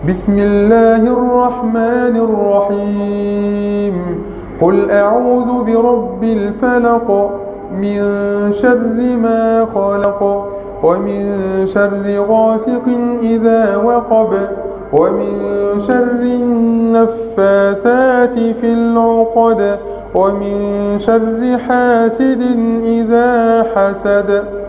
بسم الله الرحمن الرحيم. قل أعوذ برب الفلق من شر ما خلق ومن شر غاسق إذا وقب ومن شر النفاثات في العقد ومن شر حاسد إذا حسد.